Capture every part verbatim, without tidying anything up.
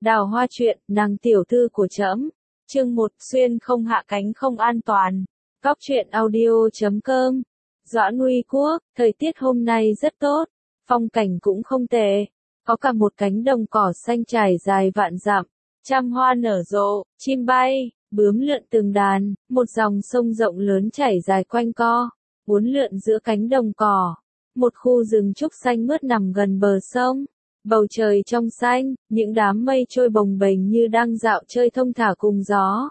Đào Hoa truyện, nàng tiểu thư của trẫm. Chương một, xuyên không hạ cánh không an toàn. Góc truyện audio chấm com. Doãn Uy Quốc, thời tiết hôm nay rất tốt, phong cảnh cũng không tệ. Có cả một cánh đồng cỏ xanh trải dài vạn dặm, trăm hoa nở rộ, chim bay, bướm lượn từng đàn, một dòng sông rộng lớn chảy dài quanh co, uốn lượn giữa cánh đồng cỏ. Một khu rừng trúc xanh mướt nằm gần bờ sông. Bầu trời trong xanh, những đám mây trôi bồng bềnh như đang dạo chơi thông thả cùng gió.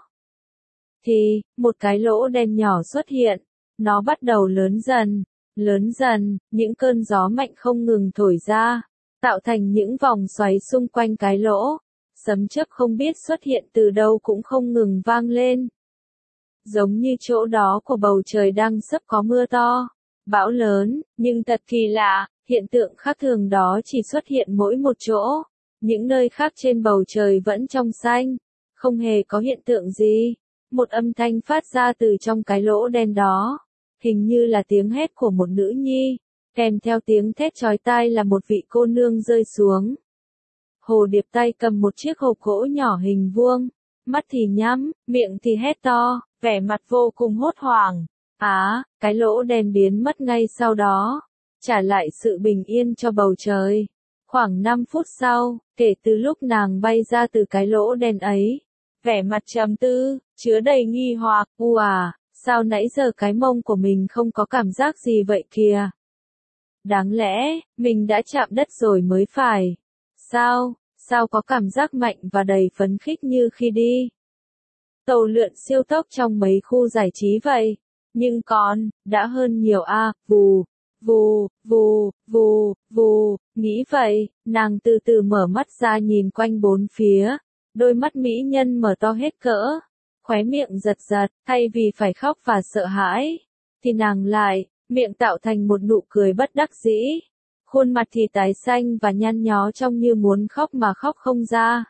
Thì, một cái lỗ đen nhỏ xuất hiện, nó bắt đầu lớn dần, lớn dần, những cơn gió mạnh không ngừng thổi ra, tạo thành những vòng xoáy xung quanh cái lỗ. Sấm chớp không biết xuất hiện từ đâu cũng không ngừng vang lên. Giống như chỗ đó của bầu trời đang sắp có mưa to, bão lớn, nhưng thật kỳ lạ. Hiện tượng khác thường đó chỉ xuất hiện mỗi một chỗ, những nơi khác trên bầu trời vẫn trong xanh, không hề có hiện tượng gì. Một âm thanh phát ra từ trong cái lỗ đen đó, hình như là tiếng hét của một nữ nhi, kèm theo tiếng thét chói tai là một vị cô nương rơi xuống. Hồ Điệp tay cầm một chiếc hộp gỗ nhỏ hình vuông, mắt thì nhắm, miệng thì hét to, vẻ mặt vô cùng hốt hoảng. Á, cái lỗ đen biến mất ngay sau đó, trả lại sự bình yên cho bầu trời. Khoảng năm phút sau, kể từ lúc nàng bay ra từ cái lỗ đen ấy, vẻ mặt trầm tư, chứa đầy nghi hoặc, u à, sao nãy giờ cái mông của mình không có cảm giác gì vậy kìa? Đáng lẽ, mình đã chạm đất rồi mới phải. Sao, sao có cảm giác mạnh và đầy phấn khích như khi đi tàu lượn siêu tốc trong mấy khu giải trí vậy? Nhưng còn, đã hơn nhiều a, à, vù. Vù, vù, vù, vù, nghĩ vậy, nàng từ từ mở mắt ra nhìn quanh bốn phía, đôi mắt mỹ nhân mở to hết cỡ, khóe miệng giật giật, thay vì phải khóc và sợ hãi, thì nàng lại, miệng tạo thành một nụ cười bất đắc dĩ, khuôn mặt thì tái xanh và nhăn nhó trông như muốn khóc mà khóc không ra.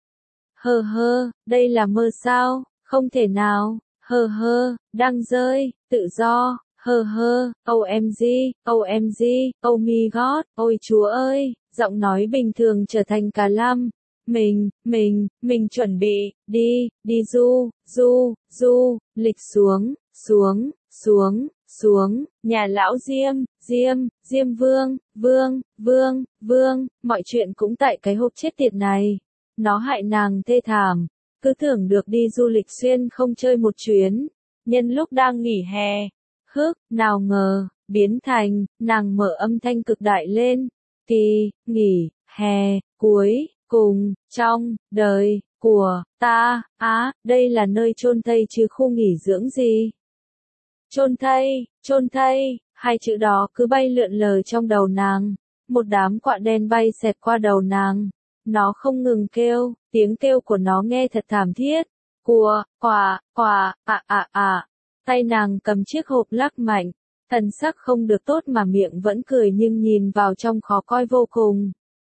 Hơ hơ, đây là mơ sao, không thể nào, hơ hơ, đang rơi, tự do. Hơ hơ, o em giê, o em giê, oh my god, ôi chúa ơi, giọng nói bình thường trở thành cả lăm. Mình, mình, mình chuẩn bị, đi, đi du, du, du, lịch xuống, xuống, xuống, xuống, nhà lão Diêm, Diêm, Diêm Vương, Vương, Vương, Vương, mọi chuyện cũng tại cái hộp chết tiệt này. Nó hại nàng thê thảm, cứ tưởng được đi du lịch xuyên không chơi một chuyến, nhân lúc đang nghỉ hè. Hức, nào ngờ, biến thành, nàng mở âm thanh cực đại lên, kỳ, nghỉ, hè, cuối, cùng, trong, đời, của, ta, á, đây là nơi chôn thây chứ khu nghỉ dưỡng gì. Chôn thây, chôn thây, hai chữ đó cứ bay lượn lờ trong đầu nàng, một đám quạ đen bay xẹt qua đầu nàng, nó không ngừng kêu, tiếng kêu của nó nghe thật thảm thiết, cùa, quà, quà, à à à. Tay nàng cầm chiếc hộp lắc mạnh, thần sắc không được tốt mà miệng vẫn cười nhưng nhìn vào trong khó coi vô cùng.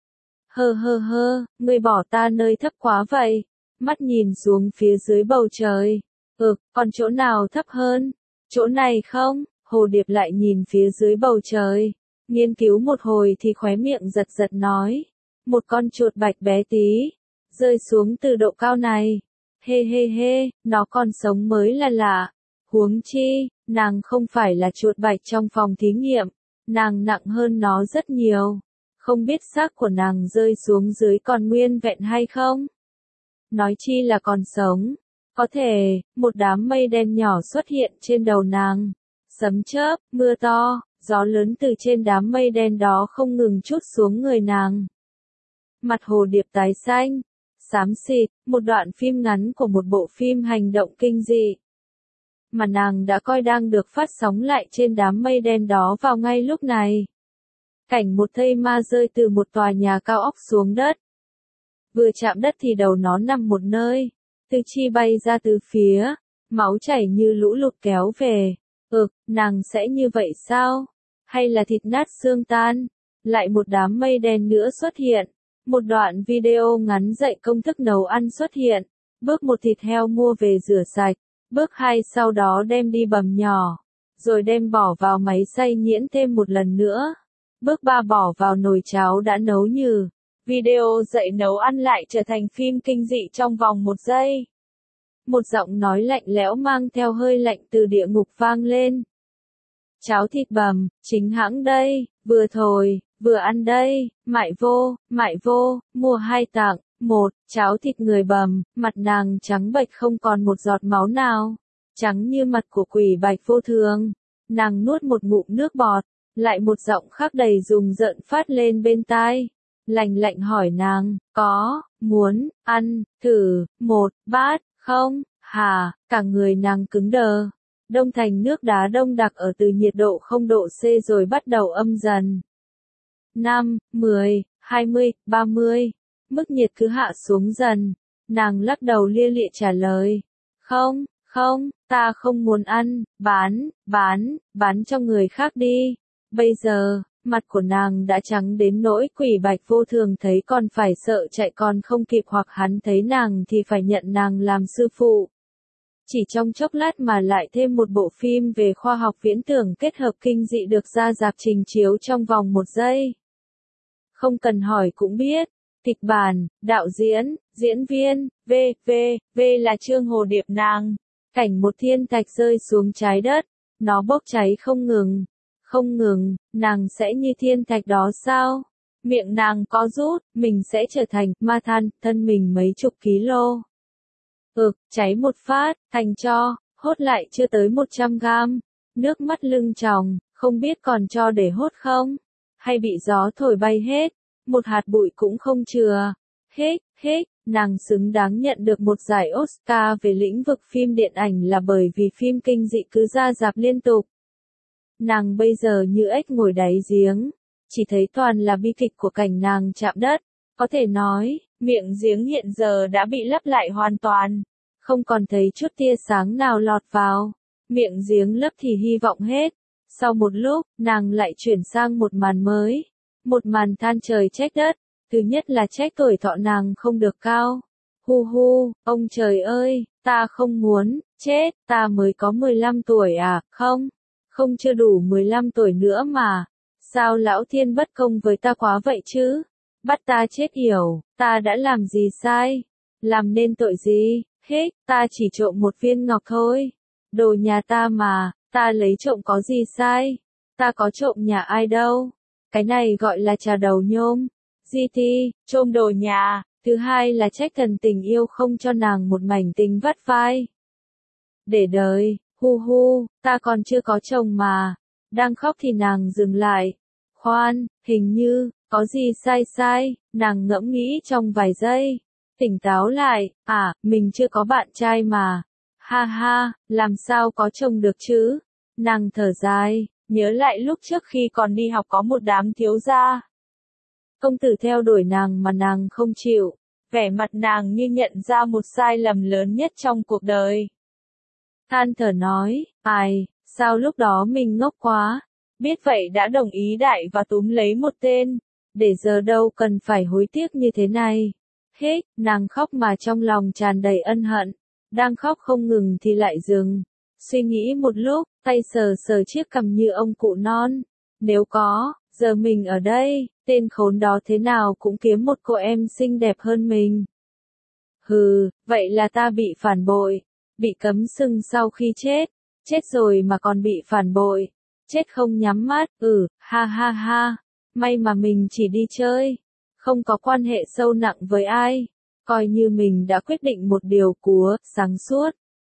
Hơ hơ hơ, ngươi bỏ ta nơi thấp quá vậy, mắt nhìn xuống phía dưới bầu trời. Ừ, còn chỗ nào thấp hơn? Chỗ này không? Hồ Điệp lại nhìn phía dưới bầu trời, nghiên cứu một hồi thì khóe miệng giật giật nói. Một con chuột bạch bé tí, rơi xuống từ độ cao này. Hê hê hê, nó còn sống mới là lạ. Huống chi, nàng không phải là chuột bạch trong phòng thí nghiệm, nàng nặng hơn nó rất nhiều. Không biết xác của nàng rơi xuống dưới còn nguyên vẹn hay không? Nói chi là còn sống. Có thể, một đám mây đen nhỏ xuất hiện trên đầu nàng. Sấm chớp, mưa to, gió lớn từ trên đám mây đen đó không ngừng trút xuống người nàng. Mặt Hồ Điệp tái xanh, xám xịt, một đoạn phim ngắn của một bộ phim hành động kinh dị mà nàng đã coi đang được phát sóng lại trên đám mây đen đó vào ngay lúc này. Cảnh một thây ma rơi từ một tòa nhà cao ốc xuống đất. Vừa chạm đất thì đầu nó nằm một nơi, tư chi bay ra từ phía, máu chảy như lũ lụt kéo về. Ừ, nàng sẽ như vậy sao? Hay là thịt nát xương tan? Lại một đám mây đen nữa xuất hiện. Một đoạn video ngắn dạy công thức nấu ăn xuất hiện. Bước một, thịt heo mua về rửa sạch. Bước hai, sau đó đem đi bầm nhỏ, rồi đem bỏ vào máy xay nhuyễn thêm một lần nữa. Bước ba, bỏ vào nồi cháo đã nấu nhừ. Video dạy nấu ăn lại trở thành phim kinh dị trong vòng một giây. Một giọng nói lạnh lẽo mang theo hơi lạnh từ địa ngục vang lên. Cháo thịt bằm, chính hãng đây, vừa thồi, vừa ăn đây, mại vô, mại vô, mua hai tặng, một, cháo thịt người bằm, mặt nàng trắng bệch không còn một giọt máu nào, trắng như mặt của quỷ bạch vô thường. Nàng nuốt một ngụm nước bọt, lại một giọng khác đầy rùng rợn phát lên bên tai. Lạnh lạnh hỏi nàng, có, muốn, ăn, thử, một, bát, không, hà, cả người nàng cứng đờ. Đông thành nước đá đông đặc ở từ nhiệt độ không độ C rồi bắt đầu âm dần. năm, mười, hai mươi, ba mươi. Mức nhiệt cứ hạ xuống dần. Nàng lắc đầu lia lịa trả lời. Không, không, ta không muốn ăn, bán, bán, bán cho người khác đi. Bây giờ, mặt của nàng đã trắng đến nỗi quỷ bạch vô thường thấy còn phải sợ chạy còn không kịp hoặc hắn thấy nàng thì phải nhận nàng làm sư phụ. Chỉ trong chốc lát mà lại thêm một bộ phim về khoa học viễn tưởng kết hợp kinh dị được ra rạp trình chiếu trong vòng một giây. Không cần hỏi cũng biết. Kịch bản, đạo diễn, diễn viên, v, v, v là Trương Hồ Điệp nàng. Cảnh một thiên thạch rơi xuống trái đất, nó bốc cháy không ngừng. Không ngừng, nàng sẽ như thiên thạch đó sao? Miệng nàng có rút, mình sẽ trở thành ma than, thân mình mấy chục ký lô. Ực, cháy một phát, thành tro, hốt lại chưa tới một trăm gam. Nước mắt lưng tròng, không biết còn cho để hốt không? Hay bị gió thổi bay hết? Một hạt bụi cũng không chừa. Hết, hết, nàng xứng đáng nhận được một giải Oscar về lĩnh vực phim điện ảnh là bởi vì phim kinh dị cứ ra rạp liên tục. Nàng bây giờ như ếch ngồi đáy giếng, chỉ thấy toàn là bi kịch của cảnh nàng chạm đất. Có thể nói, miệng giếng hiện giờ đã bị lấp lại hoàn toàn, không còn thấy chút tia sáng nào lọt vào. Miệng giếng lấp thì hy vọng hết. Sau một lúc, nàng lại chuyển sang một màn mới. Một màn than trời trách đất. Thứ nhất là trách tuổi thọ nàng không được cao. Hu hu, ông trời ơi, ta không muốn, chết, ta mới có mười lăm tuổi à, không? Không chưa đủ mười lăm tuổi nữa mà. Sao lão thiên bất công với ta quá vậy chứ? Bắt ta chết yểu, ta đã làm gì sai? Làm nên tội gì? Hết, ta chỉ trộm một viên ngọc thôi. Đồ nhà ta mà, ta lấy trộm có gì sai? Ta có trộm nhà ai đâu? Cái này gọi là trà đầu nhôm. giê tê, trộm đồ nhà. Thứ hai là trách thần tình yêu không cho nàng một mảnh tình vắt vai. Để đời, hu hu, ta còn chưa có chồng mà. Đang khóc thì nàng dừng lại. Khoan, hình như, có gì sai sai, nàng ngẫm nghĩ trong vài giây. Tỉnh táo lại, à, mình chưa có bạn trai mà. Ha ha, làm sao có chồng được chứ? Nàng thở dài, nhớ lại lúc trước khi còn đi học có một đám thiếu gia. Công tử theo đuổi nàng mà nàng không chịu. Vẻ mặt nàng như nhận ra một sai lầm lớn nhất trong cuộc đời. Than thở nói, ai, sao lúc đó mình ngốc quá. Biết vậy đã đồng ý đại và túm lấy một tên. Để giờ đâu cần phải hối tiếc như thế này. Hết, nàng khóc mà trong lòng tràn đầy ân hận. Đang khóc không ngừng thì lại dừng. Suy nghĩ một lúc, tay sờ sờ chiếc cằm như ông cụ non. Nếu có, giờ mình ở đây, tên khốn đó thế nào cũng kiếm một cô em xinh đẹp hơn mình. Hừ, vậy là ta bị phản bội. Bị cấm sừng sau khi chết. Chết rồi mà còn bị phản bội. Chết không nhắm mắt, ừ, ha ha ha. May mà mình chỉ đi chơi. Không có quan hệ sâu nặng với ai. Coi như mình đã quyết định một điều cúa, sáng suốt.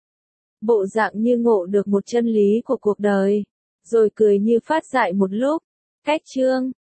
Bộ dạng như ngộ được một chân lý của cuộc đời. Rồi cười như phát dại một lúc. Cách chương.